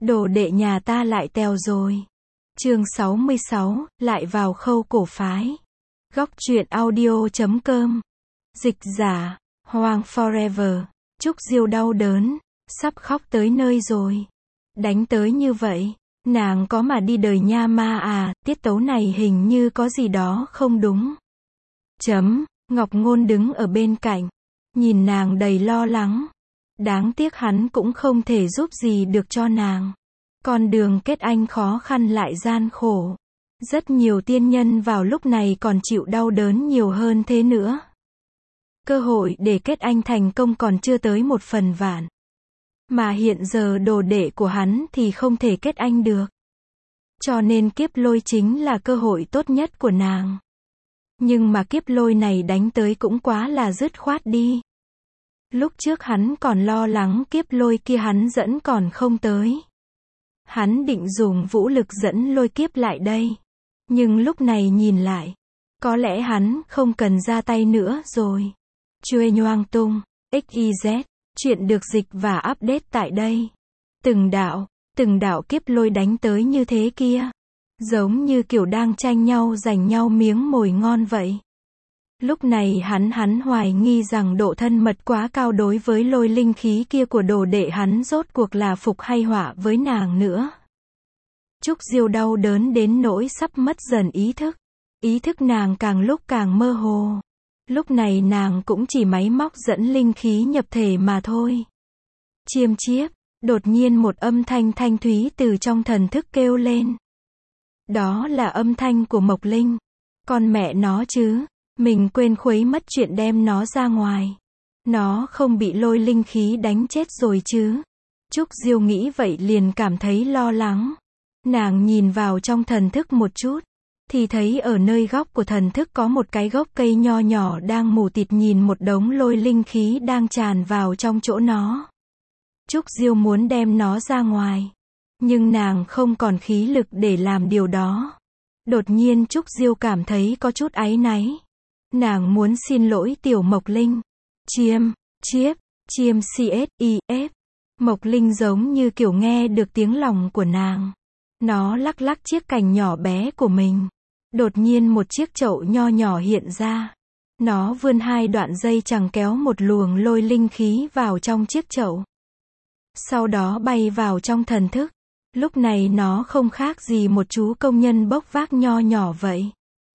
Đồ đệ nhà ta lại tèo rồi. Chương 66, lại vào khâu cổ phái. Góc truyện audio.com. Dịch giả, Hoàng Forever. Trúc Diêu đau đớn, sắp khóc tới nơi rồi. Đánh tới như vậy, nàng có mà đi đời nha ma à, tiết tấu này hình như có gì đó không đúng. Ngọc Ngôn đứng ở bên cạnh, nhìn nàng đầy lo lắng. Đáng tiếc hắn cũng không thể giúp gì được cho nàng. Con đường kết anh khó khăn lại gian khổ. Rất nhiều tiên nhân vào lúc này còn chịu đau đớn nhiều hơn thế nữa. Cơ hội để kết anh thành công còn chưa tới 1/1000. Mà hiện giờ đồ đệ của hắn thì không thể kết anh được. Cho nên kiếp lôi chính là cơ hội tốt nhất của nàng. Nhưng mà kiếp lôi này đánh tới cũng quá là dứt khoát đi. Lúc trước hắn còn lo lắng kiếp lôi kia hắn dẫn còn không tới. Hắn định dùng vũ lực dẫn lôi kiếp lại đây. Nhưng lúc này nhìn lại, có lẽ hắn không cần ra tay nữa rồi. Chuê Nhoang Tung, XYZ, chuyện được dịch và update tại đây. Từng đạo kiếp lôi đánh tới như thế kia. Giống như kiểu đang tranh nhau giành nhau miếng mồi ngon vậy. Lúc này hắn hoài nghi rằng độ thân mật quá cao đối với lôi linh khí kia của đồ đệ hắn rốt cuộc là phục hay họa với nàng nữa. Trúc Diêu đau đớn đến nỗi sắp mất dần ý thức. Ý thức nàng càng lúc càng mơ hồ. Lúc này nàng cũng chỉ máy móc dẫn linh khí nhập thể mà thôi. Chiêm chiếp, đột nhiên một âm thanh thanh thúy từ trong thần thức kêu lên. Đó là âm thanh của Mộc Linh. Con mẹ nó chứ, mình quên khuấy mất chuyện đem nó ra ngoài. Nó không bị lôi linh khí đánh chết rồi chứ. Trúc Diêu nghĩ vậy liền cảm thấy lo lắng. Nàng nhìn vào trong thần thức một chút, thì thấy ở nơi góc của thần thức có một cái gốc cây nho nhỏ đang mù tịt nhìn một đống lôi linh khí đang tràn vào trong chỗ nó. Trúc Diêu muốn đem nó ra ngoài, nhưng nàng không còn khí lực để làm điều đó. Đột nhiên Trúc Diêu cảm thấy có chút áy náy. Nàng muốn xin lỗi Tiểu Mộc Linh. Chiêm CSIF. Mộc Linh giống như kiểu nghe được tiếng lòng của nàng. Nó lắc lắc chiếc cành nhỏ bé của mình. Đột nhiên một chiếc chậu nho nhỏ hiện ra. Nó vươn 2 đoạn dây chằng kéo một luồng lôi linh khí vào trong chiếc chậu. Sau đó bay vào trong thần thức. Lúc này nó không khác gì một chú công nhân bốc vác nho nhỏ vậy.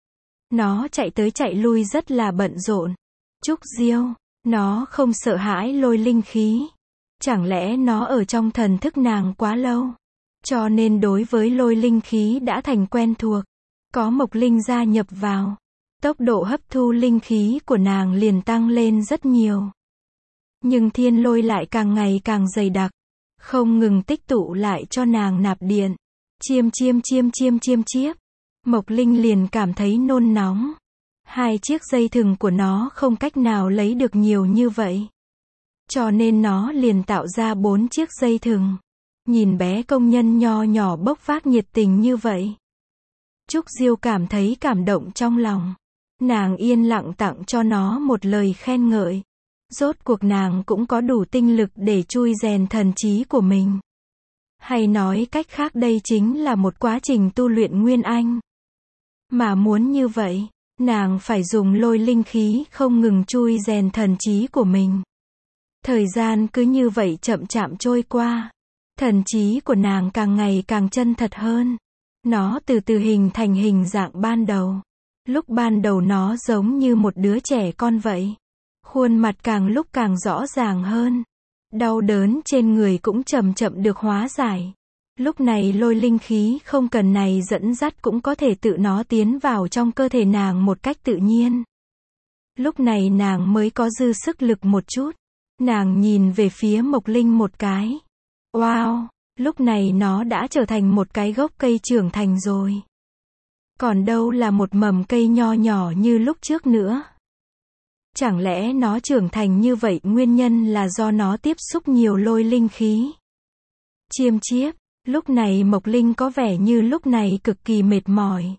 Nó chạy tới chạy lui rất là bận rộn. Trúc Diêu, nó không sợ hãi lôi linh khí. Chẳng lẽ nó ở trong thần thức nàng quá lâu, cho nên đối với lôi linh khí đã thành quen thuộc. Có Mộc Linh gia nhập vào, tốc độ hấp thu linh khí của nàng liền tăng lên rất nhiều. Nhưng thiên lôi lại càng ngày càng dày đặc, không ngừng tích tụ lại cho nàng nạp điện. Chiêm chiếp. Mộc Linh liền cảm thấy nôn nóng. 2 chiếc dây thừng của nó không cách nào lấy được nhiều như vậy. Cho nên nó liền tạo ra 4 chiếc dây thừng. Nhìn bé công nhân nho nhỏ bốc vác nhiệt tình như vậy. Trúc Diêu cảm thấy cảm động trong lòng. Nàng yên lặng tặng cho nó một lời khen ngợi. Rốt cuộc nàng cũng có đủ tinh lực để chui rèn thần trí của mình. Hay nói cách khác đây chính là một quá trình tu luyện nguyên anh. Mà muốn như vậy, nàng phải dùng lôi linh khí không ngừng chui rèn thần trí của mình. Thời gian cứ như vậy chậm chạp trôi qua. Thần trí của nàng càng ngày càng chân thật hơn. Nó từ từ hình thành hình dạng ban đầu. Lúc ban đầu nó giống như một đứa trẻ con vậy. Khuôn mặt càng lúc càng rõ ràng hơn. Đau đớn trên người cũng chậm chậm được hóa giải. Lúc này lôi linh khí không cần này dẫn dắt cũng có thể tự nó tiến vào trong cơ thể nàng một cách tự nhiên. Lúc này nàng mới có dư sức lực một chút. Nàng nhìn về phía Mộc Linh một cái. Wow, lúc này nó đã trở thành một cái gốc cây trưởng thành rồi. Còn đâu là một mầm cây nho nhỏ như lúc trước nữa. Chẳng lẽ nó trưởng thành như vậy nguyên nhân là do nó tiếp xúc nhiều lôi linh khí? Chiêm chiếp, lúc này Mộc Linh có vẻ như lúc này cực kỳ mệt mỏi.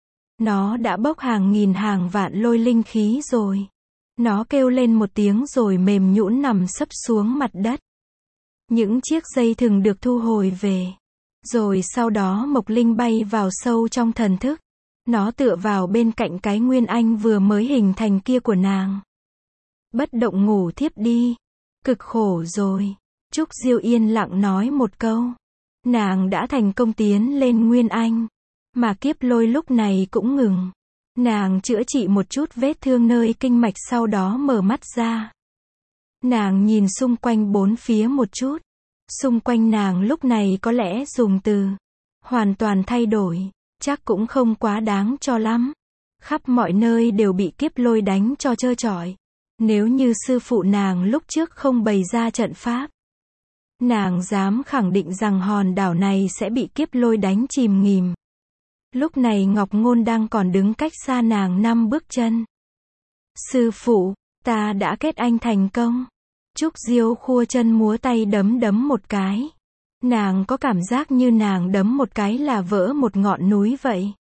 Nó đã bốc hàng nghìn hàng vạn lôi linh khí rồi. Nó kêu lên một tiếng rồi mềm nhũn nằm sấp xuống mặt đất. Những chiếc dây thừng được thu hồi về. Rồi sau đó Mộc Linh bay vào sâu trong thần thức. Nó tựa vào bên cạnh cái nguyên anh vừa mới hình thành kia của nàng. Bất động ngủ thiếp đi. Cực khổ rồi. Trúc Diêu yên lặng nói một câu. Nàng đã thành công tiến lên nguyên anh. Mà kiếp lôi lúc này cũng ngừng. Nàng chữa trị một chút vết thương nơi kinh mạch sau đó mở mắt ra. Nàng nhìn xung quanh bốn phía một chút. Xung quanh nàng lúc này có lẽ dùng từ hoàn toàn thay đổi, chắc cũng không quá đáng cho lắm. Khắp mọi nơi đều bị kiếp lôi đánh cho trơ trọi. Nếu như sư phụ nàng lúc trước không bày ra trận pháp, nàng dám khẳng định rằng hòn đảo này sẽ bị kiếp lôi đánh chìm nghỉm. Lúc này Ngọc Ngôn đang còn đứng cách xa nàng 5 bước chân. Sư phụ, ta đã kết anh thành công. Trúc Diêu khua chân múa tay đấm một cái. Nàng có cảm giác như nàng đấm một cái là vỡ một ngọn núi vậy.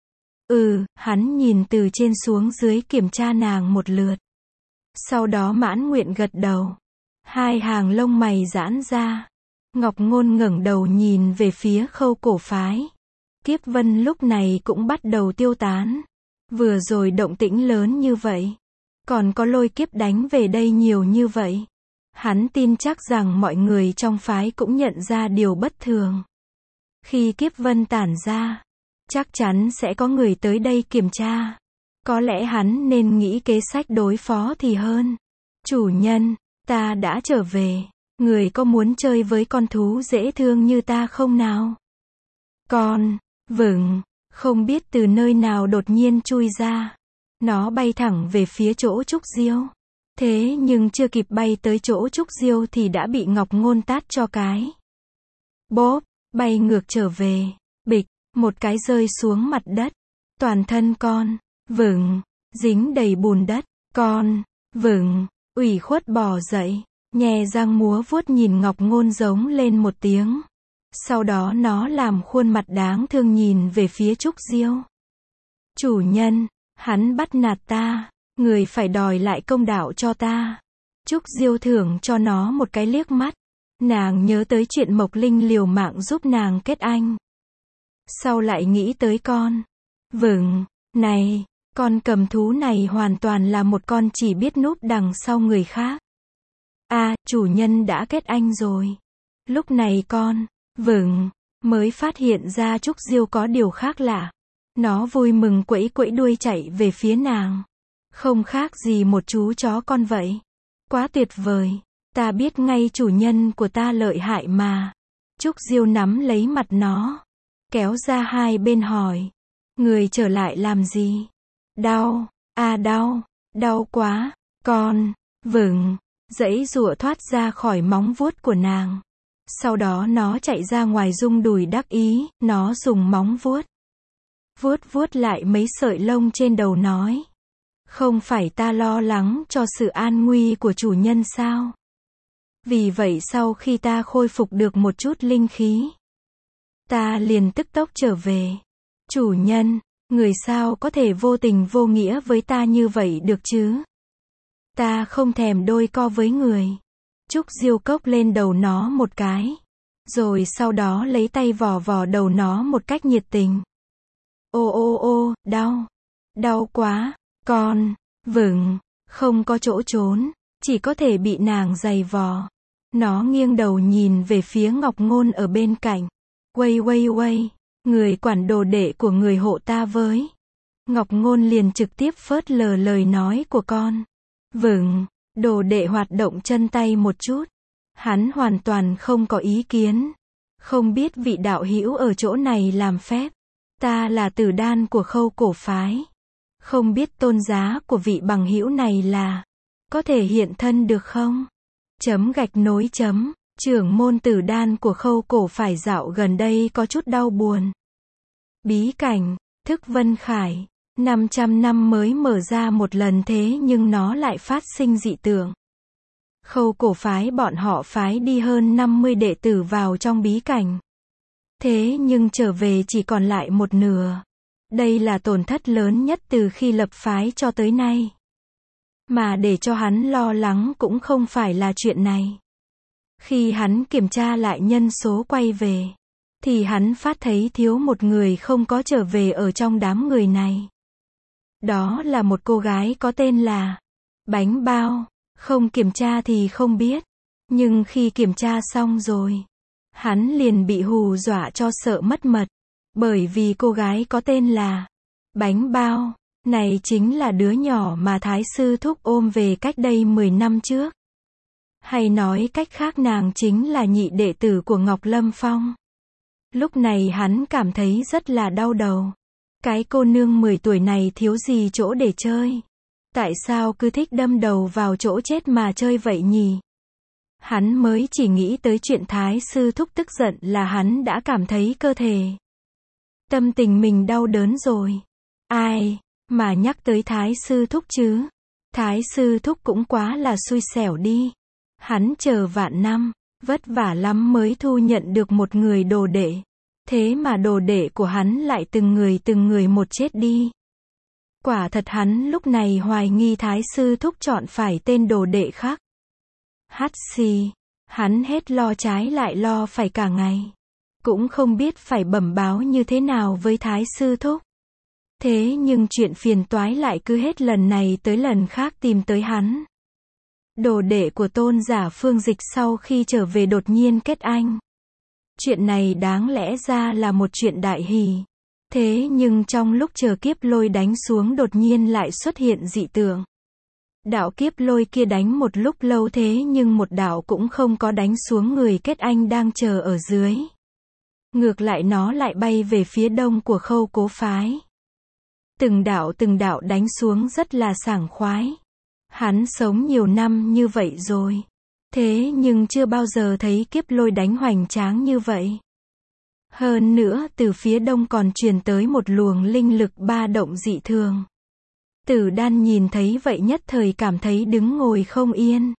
Hắn nhìn từ trên xuống dưới kiểm tra nàng một lượt. Sau đó mãn nguyện gật đầu. Hai hàng lông mày giãn ra. Ngọc Ngôn ngẩng đầu nhìn về phía Khâu Cổ phái. Kiếp vân lúc này cũng bắt đầu tiêu tán. Vừa rồi động tĩnh lớn như vậy. Còn có lôi kiếp đánh về đây nhiều như vậy. Hắn tin chắc rằng mọi người trong phái cũng nhận ra điều bất thường. Khi kiếp vân tản ra, chắc chắn sẽ có người tới đây kiểm tra. Có lẽ hắn nên nghĩ kế sách đối phó thì hơn. Chủ nhân, ta đã trở về. Người có muốn chơi với con thú dễ thương như ta không nào? Con, vừng, không biết từ nơi nào đột nhiên chui ra. Nó bay thẳng về phía chỗ Trúc Diêu. Thế nhưng chưa kịp bay tới chỗ Trúc Diêu thì đã bị Ngọc Ngôn tát cho cái. Bốp, bay ngược trở về. Bịch, một cái rơi xuống mặt đất. Toàn thân con, vừng, dính đầy bùn đất. Con, vừng, ủy khuất bò dậy. Nhè răng múa vuốt nhìn Ngọc Ngôn giống lên một tiếng. Sau đó nó làm khuôn mặt đáng thương nhìn về phía Trúc Diêu. Chủ nhân, hắn bắt nạt ta. Người phải đòi lại công đạo cho ta. Trúc Diêu thưởng cho nó một cái liếc mắt. Nàng nhớ tới chuyện Mộc Linh liều mạng giúp nàng kết anh. Sau lại nghĩ tới con. Vừng, này, con cầm thú này hoàn toàn là một con chỉ biết núp đằng sau người khác. Chủ nhân đã kết anh rồi. Lúc này con, vừng, mới phát hiện ra Trúc Diêu có điều khác lạ. Nó vui mừng quẫy quẫy đuôi chạy về phía nàng. Không khác gì một chú chó con vậy. Quá tuyệt vời. Ta biết ngay chủ nhân của ta lợi hại mà. Trúc Diêu nắm lấy mặt nó. Kéo ra hai bên hỏi. Người trở lại làm gì? Đau. Đau. Đau quá. Con. Vừng. Giãy giụa thoát ra khỏi móng vuốt của nàng. Sau đó nó chạy ra ngoài rung đùi đắc ý. Nó dùng móng vuốt. Vuốt lại mấy sợi lông trên đầu nói. Không phải ta lo lắng cho sự an nguy của chủ nhân sao? Vì vậy sau khi ta khôi phục được một chút linh khí, ta liền tức tốc trở về. Chủ nhân, người sao có thể vô tình vô nghĩa với ta như vậy được chứ? Ta không thèm đôi co với người. Trúc Diêu cốc lên đầu nó một cái. Rồi sau đó lấy tay vò vò đầu nó một cách nhiệt tình. Ô, đau. Đau quá. Con, vừng, không có chỗ trốn, chỉ có thể bị nàng giày vò. Nó nghiêng đầu nhìn về phía Ngọc Ngôn ở bên cạnh. Quay, người quản đồ đệ của người hộ ta với. Ngọc Ngôn liền trực tiếp phớt lờ lời nói của con. Vừng, đồ đệ hoạt động chân tay một chút. Hắn hoàn toàn không có ý kiến. Không biết vị đạo hữu ở chỗ này làm phép. Ta là Tử Đan của Khâu Cổ phái. Không biết tôn giá của vị bằng hữu này là, có thể hiện thân được không? Trưởng môn Tử Đan của Khâu Cổ phải dạo gần đây có chút đau buồn. Bí cảnh, Thức Vân Khải, 500 năm mới mở ra một lần thế nhưng nó lại phát sinh dị tượng. Khâu Cổ phái bọn họ phái đi hơn 50 đệ tử vào trong bí cảnh. Thế nhưng trở về chỉ còn lại một nửa. Đây là tổn thất lớn nhất từ khi lập phái cho tới nay. Mà để cho hắn lo lắng cũng không phải là chuyện này. Khi hắn kiểm tra lại nhân số quay về, thì hắn phát thấy thiếu một người không có trở về ở trong đám người này. Đó là một cô gái có tên là Bánh Bao. Không kiểm tra thì không biết, nhưng khi kiểm tra xong rồi, hắn liền bị hù dọa cho sợ mất mật, bởi vì cô gái có tên là Bánh Bao này chính là đứa nhỏ mà Thái sư thúc ôm về cách đây 10 năm trước. Hay nói cách khác, nàng chính là nhị đệ tử của Ngọc Lâm Phong. Lúc này hắn cảm thấy rất là đau đầu. Cái cô nương 10 tuổi này thiếu gì chỗ để chơi. Tại sao cứ thích đâm đầu vào chỗ chết mà chơi vậy nhỉ? Hắn mới chỉ nghĩ tới chuyện Thái sư thúc tức giận là hắn đã cảm thấy cơ thể, tâm tình mình đau đớn rồi. Ai mà nhắc tới Thái sư thúc chứ? Thái sư thúc cũng quá là xui xẻo đi. Hắn chờ vạn năm, vất vả lắm mới thu nhận được một người đồ đệ. Thế mà đồ đệ của hắn lại từng người một chết đi. Quả thật hắn lúc này hoài nghi Thái sư thúc chọn phải tên đồ đệ khác. Hắt xì, hắn hết lo trái lại lo phải cả ngày. Cũng không biết phải bẩm báo như thế nào với Thái sư thúc. Thế nhưng chuyện phiền toái lại cứ hết lần này tới lần khác tìm tới hắn. Đồ đệ của tôn giả Phương Dịch sau khi trở về đột nhiên kết anh. Chuyện này đáng lẽ ra là một chuyện đại hỷ. Thế nhưng trong lúc chờ kiếp lôi đánh xuống đột nhiên lại xuất hiện dị tượng. Đạo kiếp lôi kia đánh một lúc lâu thế nhưng một đạo cũng không có đánh xuống người kết anh đang chờ ở dưới. Ngược lại nó lại bay về phía đông của Khâu Cố phái. Từng đạo đánh xuống rất là sảng khoái. Hắn sống nhiều năm như vậy rồi. Thế nhưng chưa bao giờ thấy kiếp lôi đánh hoành tráng như vậy. Hơn nữa từ phía đông còn truyền tới một luồng linh lực ba động dị thường. Tử Đan nhìn thấy vậy nhất thời cảm thấy đứng ngồi không yên.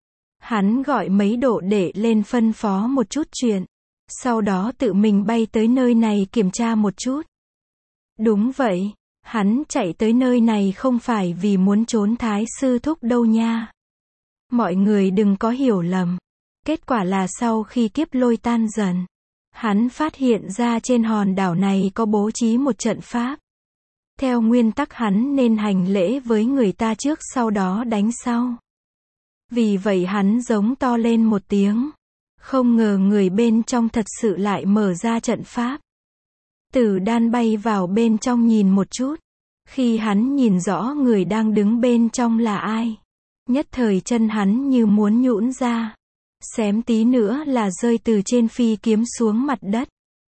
Hắn gọi mấy đồ đệ lên phân phó một chút chuyện. Sau đó tự mình bay tới nơi này kiểm tra một chút. Đúng vậy, hắn chạy tới nơi này không phải vì muốn trốn Thái sư thúc đâu nha. Mọi người đừng có hiểu lầm. Kết quả là sau khi kiếp lôi tan dần, hắn phát hiện ra trên hòn đảo này có bố trí một trận pháp. Theo nguyên tắc hắn nên hành lễ với người ta trước sau đó đánh sau. Vì vậy hắn giống to lên một tiếng. Không ngờ người bên trong thật sự lại mở ra trận pháp. Tử Đan bay vào bên trong nhìn một chút. Khi hắn nhìn rõ người đang đứng bên trong là ai, nhất thời chân hắn như muốn nhũn ra. Xém tí nữa là rơi từ trên phi kiếm xuống mặt đất.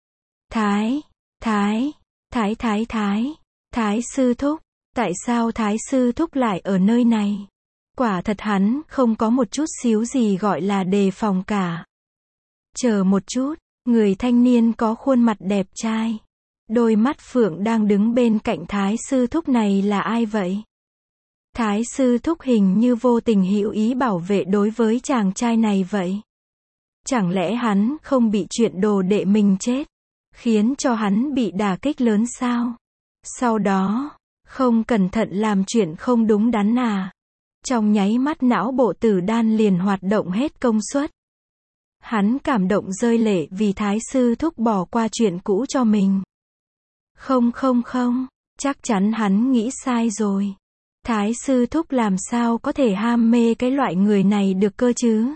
Thái sư thúc, tại sao Thái sư thúc lại ở nơi này? Quả thật hắn không có một chút xíu gì gọi là đề phòng cả. Chờ một chút, người thanh niên có khuôn mặt đẹp trai, đôi mắt phượng đang đứng bên cạnh Thái sư thúc này là ai vậy? Thái sư thúc hình như vô tình hữu ý bảo vệ đối với chàng trai này vậy. Chẳng lẽ hắn không bị chuyện đồ đệ mình chết, khiến cho hắn bị đả kích lớn sao? Sau đó, không cẩn thận làm chuyện không đúng đắn à? Trong nháy mắt não bộ Tử Đan liền hoạt động hết công suất. Hắn cảm động rơi lệ vì Thái sư thúc bỏ qua chuyện cũ cho mình. Không, chắc chắn hắn nghĩ sai rồi. Thái sư thúc làm sao có thể ham mê cái loại người này được cơ chứ?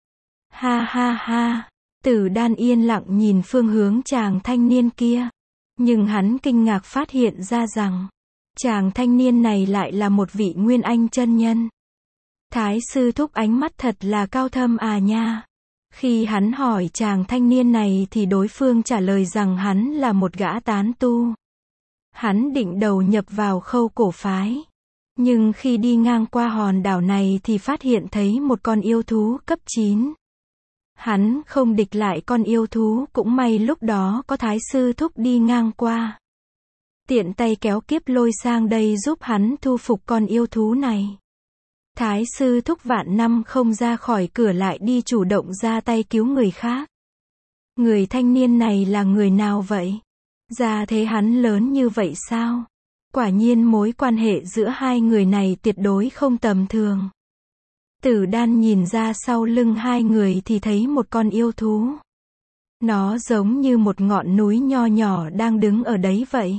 Ha, Tử Đan yên lặng nhìn phương hướng chàng thanh niên kia. Nhưng hắn kinh ngạc phát hiện ra rằng, chàng thanh niên này lại là một vị Nguyên Anh chân nhân. Thái sư thúc ánh mắt thật là cao thâm à nha. Khi hắn hỏi chàng thanh niên này thì đối phương trả lời rằng hắn là một gã tán tu. Hắn định đầu nhập vào Khâu Cổ phái. Nhưng khi đi ngang qua hòn đảo này thì phát hiện thấy một con yêu thú cấp 9. Hắn không địch lại con yêu thú, cũng may lúc đó có Thái sư thúc đi ngang qua. Tiện tay kéo kiếp lôi sang đây giúp hắn thu phục con yêu thú này. Thái sư thúc vạn năm không ra khỏi cửa lại đi chủ động ra tay cứu người khác. Người thanh niên này là người nào vậy? Ra thế hắn lớn như vậy sao? Quả nhiên mối quan hệ giữa hai người này tuyệt đối không tầm thường. Tử Đan nhìn ra sau lưng hai người thì thấy một con yêu thú. Nó giống như một ngọn núi nho nhỏ đang đứng ở đấy vậy.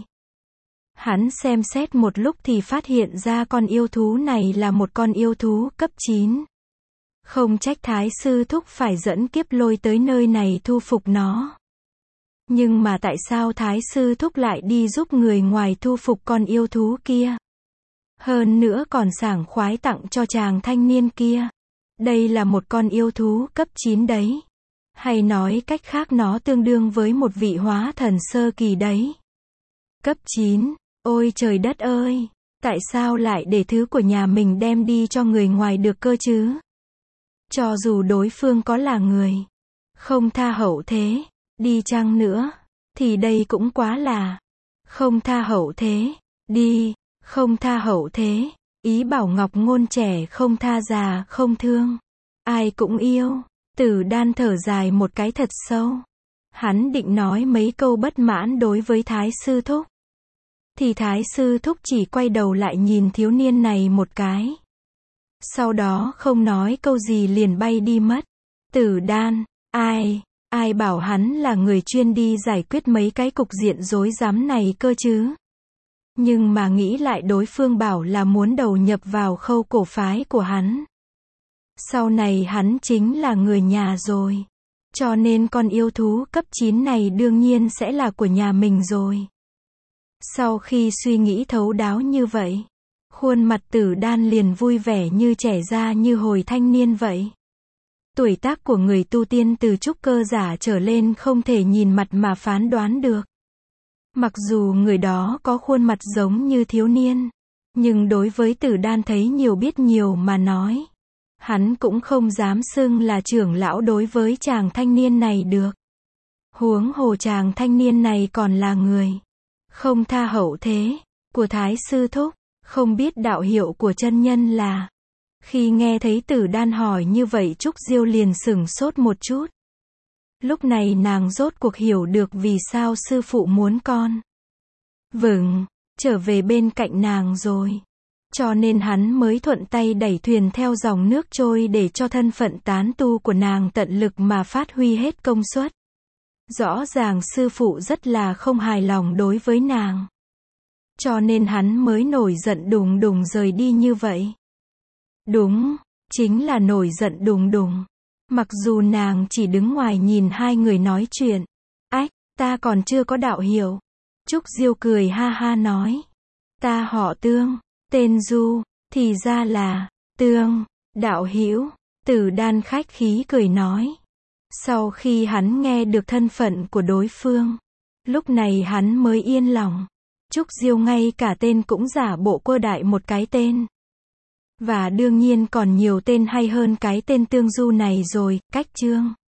Hắn xem xét một lúc thì phát hiện ra con yêu thú này là một con yêu thú cấp 9. Không trách Thái sư thúc phải dẫn Kiếp Lôi tới nơi này thu phục nó. Nhưng mà tại sao Thái sư thúc lại đi giúp người ngoài thu phục con yêu thú kia? Hơn nữa còn sảng khoái tặng cho chàng thanh niên kia. Đây là một con yêu thú cấp 9 đấy. Hay nói cách khác nó tương đương với một vị hóa thần sơ kỳ đấy. Cấp 9, ôi trời đất ơi, tại sao lại để thứ của nhà mình đem đi cho người ngoài được cơ chứ? Cho dù đối phương có là người không tha hậu thế, đi chăng nữa, thì đây cũng quá là không tha hậu thế, đi, không tha hậu thế, ý bảo Ngọc Ngôn trẻ không tha già không thương, ai cũng yêu. Tử Đan thở dài một cái thật sâu. Hắn định nói mấy câu bất mãn đối với Thái sư thúc. Thì Thái sư thúc chỉ quay đầu lại nhìn thiếu niên này một cái. Sau đó không nói câu gì liền bay đi mất. Tử Đan, ai bảo hắn là người chuyên đi giải quyết mấy cái cục diện rối rắm này cơ chứ. Nhưng mà nghĩ lại đối phương bảo là muốn đầu nhập vào khâu cổ phái của hắn. Sau này hắn chính là người nhà rồi. Cho nên con yêu thú cấp 9 này đương nhiên sẽ là của nhà mình rồi. Sau khi suy nghĩ thấu đáo như vậy, khuôn mặt Tử Đan liền vui vẻ như trẻ ra như hồi thanh niên vậy. Tuổi tác của người tu tiên từ trúc cơ giả trở lên không thể nhìn mặt mà phán đoán được. Mặc dù người đó có khuôn mặt giống như thiếu niên, nhưng đối với Tử Đan thấy nhiều biết nhiều mà nói. Hắn cũng không dám xưng là trưởng lão đối với chàng thanh niên này được. Huống hồ chàng thanh niên này còn là người không tha hậu thế của Thái sư thúc, không biết đạo hiệu của chân nhân là. Khi nghe thấy Tử Đan hỏi như vậy Trúc Diêu liền sửng sốt một chút. Lúc này nàng rốt cuộc hiểu được vì sao sư phụ muốn con trở về bên cạnh nàng rồi. Cho nên hắn mới thuận tay đẩy thuyền theo dòng nước trôi để cho thân phận tán tu của nàng tận lực mà phát huy hết công suất. Rõ ràng sư phụ rất là không hài lòng đối với nàng. Cho nên hắn mới nổi giận đùng đùng rời đi như vậy. Đúng, chính là nổi giận đùng đùng. Mặc dù nàng chỉ đứng ngoài nhìn hai người nói chuyện. Ách, ta còn chưa có đạo hiểu. Trúc Diêu cười ha ha nói. Ta họ Tương, tên Du, thì ra là Tương, đạo hữu. Tử Đan khách khí cười nói. Sau khi hắn nghe được thân phận của đối phương, lúc này hắn mới yên lòng. Trúc Diêu ngay cả tên cũng giả bộ quơ đại một cái tên. Và đương nhiên còn nhiều tên hay hơn cái tên Tương Du này rồi, cách chương.